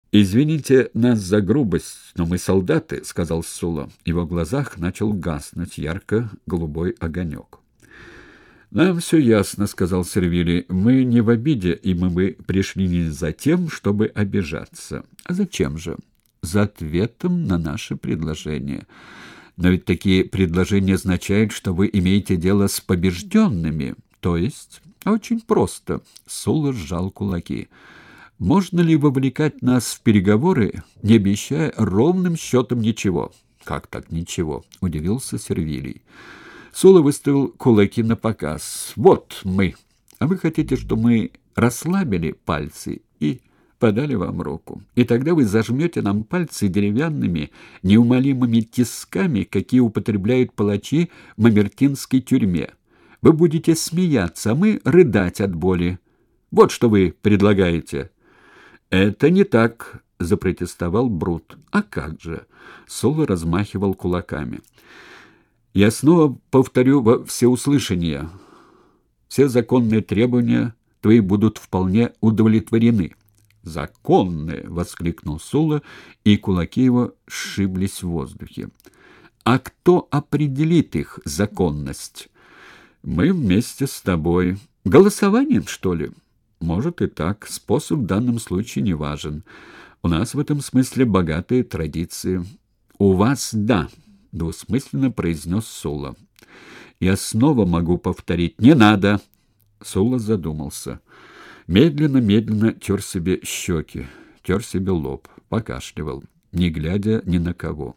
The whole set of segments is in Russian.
«Извините нас за грубость, но мы солдаты», — сказал Сула. В его глазах начал гаснуть ярко-голубой огонек. «Нам все ясно», — сказал Сервилий. «Мы не в обиде, и мы бы пришли не за тем, чтобы обижаться. А зачем же? За ответом на наше предложение. Но ведь такие предложения означают, что вы имеете дело с побежденными. То есть...» «Очень просто», — Сула сжал кулаки. «Можно ли вовлекать нас в переговоры, не обещая ровным счетом ничего?» «Как так ничего?» — удивился Сервилий. Сула выставил кулаки на показ. «Вот мы. А вы хотите, чтобы мы расслабили пальцы и подали вам руку? И тогда вы зажмете нам пальцы деревянными, неумолимыми тисками, какие употребляют палачи в мамертинской тюрьме. Вы будете смеяться, а мы рыдать от боли. Вот что вы предлагаете». «Это не так», — запротестовал Брут. «А как же?» — Сула размахивал кулаками. «Я снова повторю во всеуслышание. Все законные требования твои будут вполне удовлетворены». «Законные!» — воскликнул Сула, и кулаки его сшиблись в воздухе. «А кто определит их законность?» «Мы вместе с тобой. Голосованием, что ли?» «Может и так. Способ в данном случае не важен. У нас в этом смысле богатые традиции». «У вас — да», — двусмысленно произнес Сула. «Я снова могу повторить. Не надо!» Сула задумался. Медленно-медленно тер себе щеки, тер себе лоб, покашливал, не глядя ни на кого.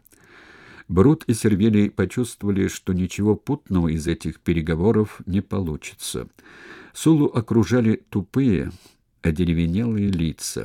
Брут и Сервилий почувствовали, что ничего путного из этих переговоров не получится. Сулу окружали тупые, одеревенелые лица,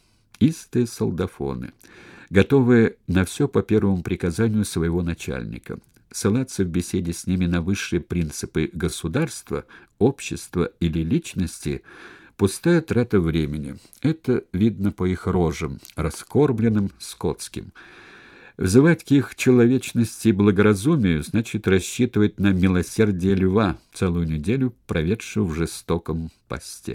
истые солдафоны, готовые на все по первому приказанию своего начальника. Ссылаться в беседе с ними на высшие принципы государства, общества или личности – пустая трата времени. Это видно по их рожам, раскормленным, скотским. Взывать к их человечности и благоразумию значит рассчитывать на милосердие льва, целую неделю проведшего в жестоком посте.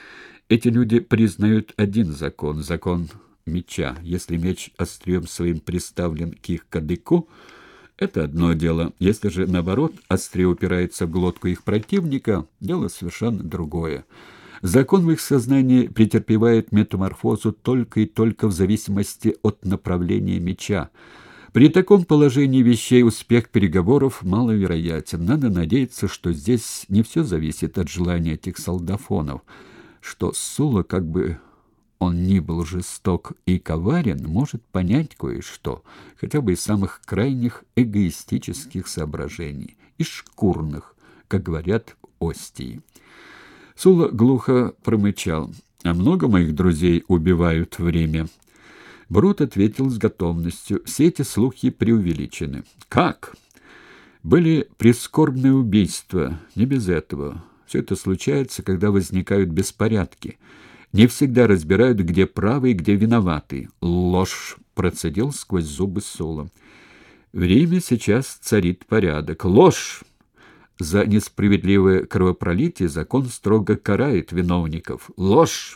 Эти люди признают один закон — закон меча. Если меч острием своим приставлен к их кадыку, это одно дело. Если же, наоборот, острие упирается в глотку их противника, дело совершенно другое. Закон в их сознании претерпевает метаморфозу только и только в зависимости от направления меча. При таком положении вещей успех переговоров маловероятен. Надо надеяться, что здесь не все зависит от желания этих солдафонов, что Сула, как бы он ни был жесток и коварен, может понять кое-что, хотя бы из самых крайних эгоистических соображений, из шкурных, как говорят Остии. Сула глухо промычал. «А много моих друзей убивают в Риме?» Брут ответил с готовностью. «Все эти слухи преувеличены». «Как?» «Были прискорбные убийства. Не без этого. Все это случается, когда возникают беспорядки. Не всегда разбирают, где правый, где виноватый». «Ложь!» — процедил сквозь зубы Сула. «В Риме сейчас царит порядок». «Ложь!» За несправедливое кровопролитие закон строго карает виновников. Ложь!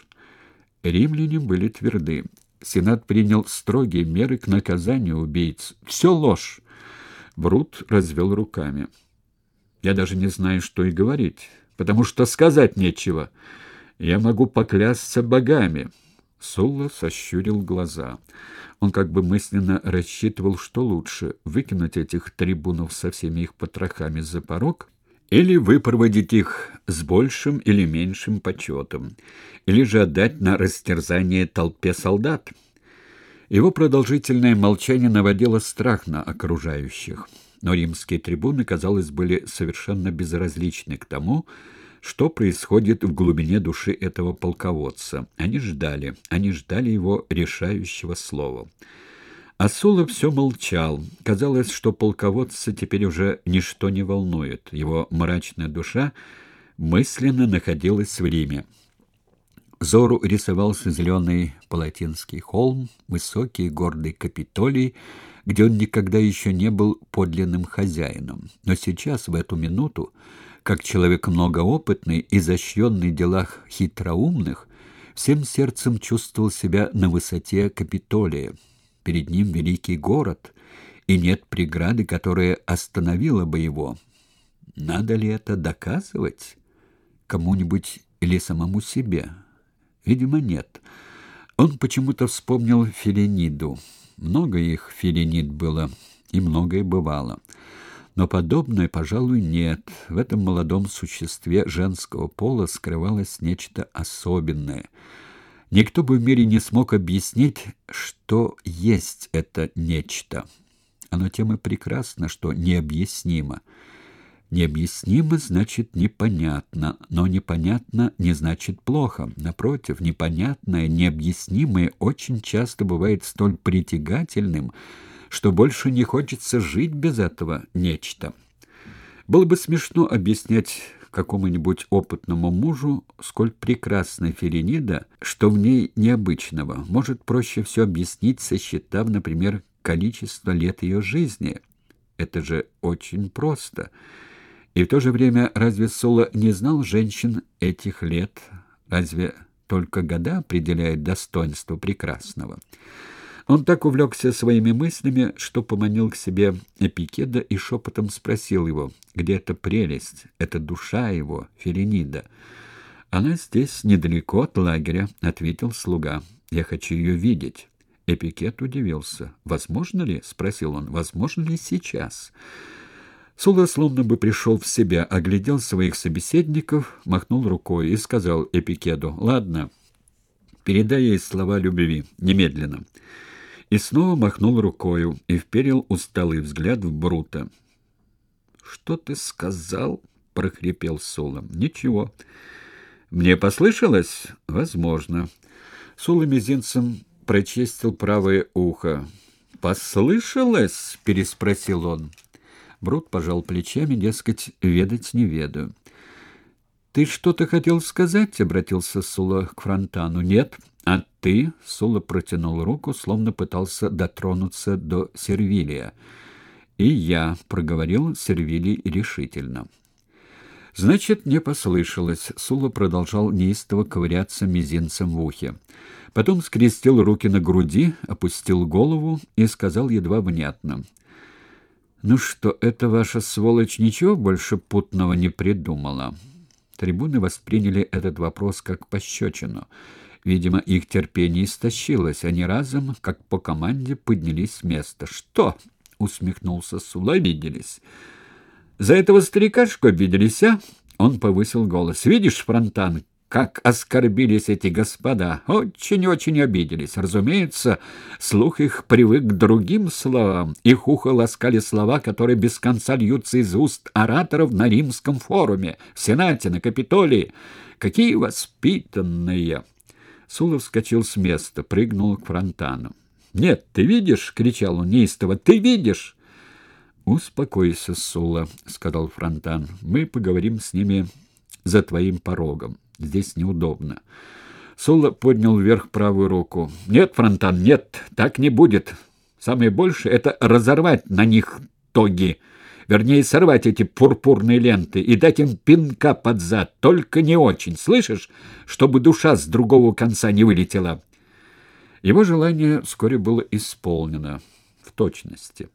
Римляне были тверды. Сенат принял строгие меры к наказанию убийц. Все ложь! Брут развел руками. Я даже не знаю, что и говорить, потому что сказать нечего. Я могу поклясться богами. Сула сощурил глаза. Он как бы мысленно рассчитывал, что лучше — выкинуть этих трибунов со всеми их потрохами за порог или выпроводить их с большим или меньшим почетом, или же отдать на растерзание толпе солдат. Его продолжительное молчание наводило страх на окружающих, но римские трибуны, казалось, были совершенно безразличны к тому, что происходит в глубине души этого полководца. Они ждали его решающего слова. А Сула все молчал. Казалось, что полководца теперь уже ничто не волнует. Его мрачная душа мысленно находилась в Риме. Взору рисовался зеленый Палатинский холм, высокий гордый Капитолий, где он никогда еще не был подлинным хозяином. Но сейчас, в эту минуту, как человек многоопытный, изощренный в делах хитроумных, Всем сердцем чувствовал себя на высоте Капитолия. Перед ним великий город, и нет преграды, которая остановила бы его. Надо ли это доказывать кому-нибудь или самому себе? Видимо, нет. Он почему-то вспомнил Филениду. Много их Филенид было, и многое бывало. Но подобное, пожалуй, нет. В этом молодом существе женского пола скрывалось нечто особенное. Никто бы в мире не смог объяснить, что есть это нечто. Оно тем и прекрасно, что необъяснимо. Необъяснимо значит непонятно, но непонятно не значит плохо. Напротив, непонятное, необъяснимое очень часто бывает столь притягательным, что больше не хочется жить без этого нечто. Было бы смешно объяснять какому-нибудь опытному мужу, сколь прекрасна Филенида, что в ней необычного. Может, проще все объяснить, сосчитав, например, количество лет ее жизни. Это же очень просто. И в то же время разве Сула не знал женщин этих лет? Разве только года определяют достоинство прекрасного? Он так увлекся своими мыслями, что поманил к себе Эпикеда и шепотом спросил его, где эта прелесть, эта душа его, Филенида. «Она здесь, недалеко от лагеря», — ответил слуга. «Я хочу ее видеть». Эпикет удивился. «Возможно ли?» — спросил он. «Возможно ли сейчас?» Сула словно бы пришел в себя, оглядел своих собеседников, махнул рукой и сказал Эпикеду: «Ладно, передай ей слова любви, немедленно». И снова махнул рукою и вперил усталый взгляд в Брута. «Что ты сказал?» — прохрипел Сула. «Ничего». «Мне послышалось?» «Возможно». Сула мизинцем прочистил правое ухо. «Послышалось?» — переспросил он. Брут пожал плечами, дескать, ведать не ведаю. «Ты что-то хотел сказать?» — обратился Сула к Фронтану. «Нет». «А ты?» — Сула протянул руку, словно пытался дотронуться до Сервилия. «И я», — проговорил Сервилий решительно. «Значит, не послышалось». Сула продолжал неистово ковыряться мизинцем в ухе. Потом скрестил руки на груди, опустил голову и сказал едва внятно: «Ну что, эта ваша сволочь ничего больше путного не придумала?» Трибуны восприняли этот вопрос как пощечину. Видимо, их терпение истощилось. Они разом, как по команде, поднялись с места. «Что?» — усмехнулся Сула. «Обиделись. За этого старикашку обиделись, а?» Он повысил голос. «Видишь, Фронтан, как оскорбились эти господа? Очень-очень обиделись. Разумеется, слух их привык к другим словам. Их ухо ласкали слова, которые без конца льются из уст ораторов на Римском форуме, в Сенате, на Капитолии. Какие воспитанные!» Сула вскочил с места, прыгнул к Фронтану. «Нет, ты видишь?» — кричал он неистово. «Ты видишь?» «Успокойся, Сула», — сказал Фронтан. «Мы поговорим с ними за твоим порогом. Здесь неудобно». Сула поднял вверх правую руку. «Нет, Фронтан, нет, так не будет. Самое большее — это разорвать на них тоги. Вернее, сорвать эти пурпурные ленты и дать им пинка под зад, только не очень, слышишь, чтобы душа с другого конца не вылетела». Его желание вскоре было исполнено в точности.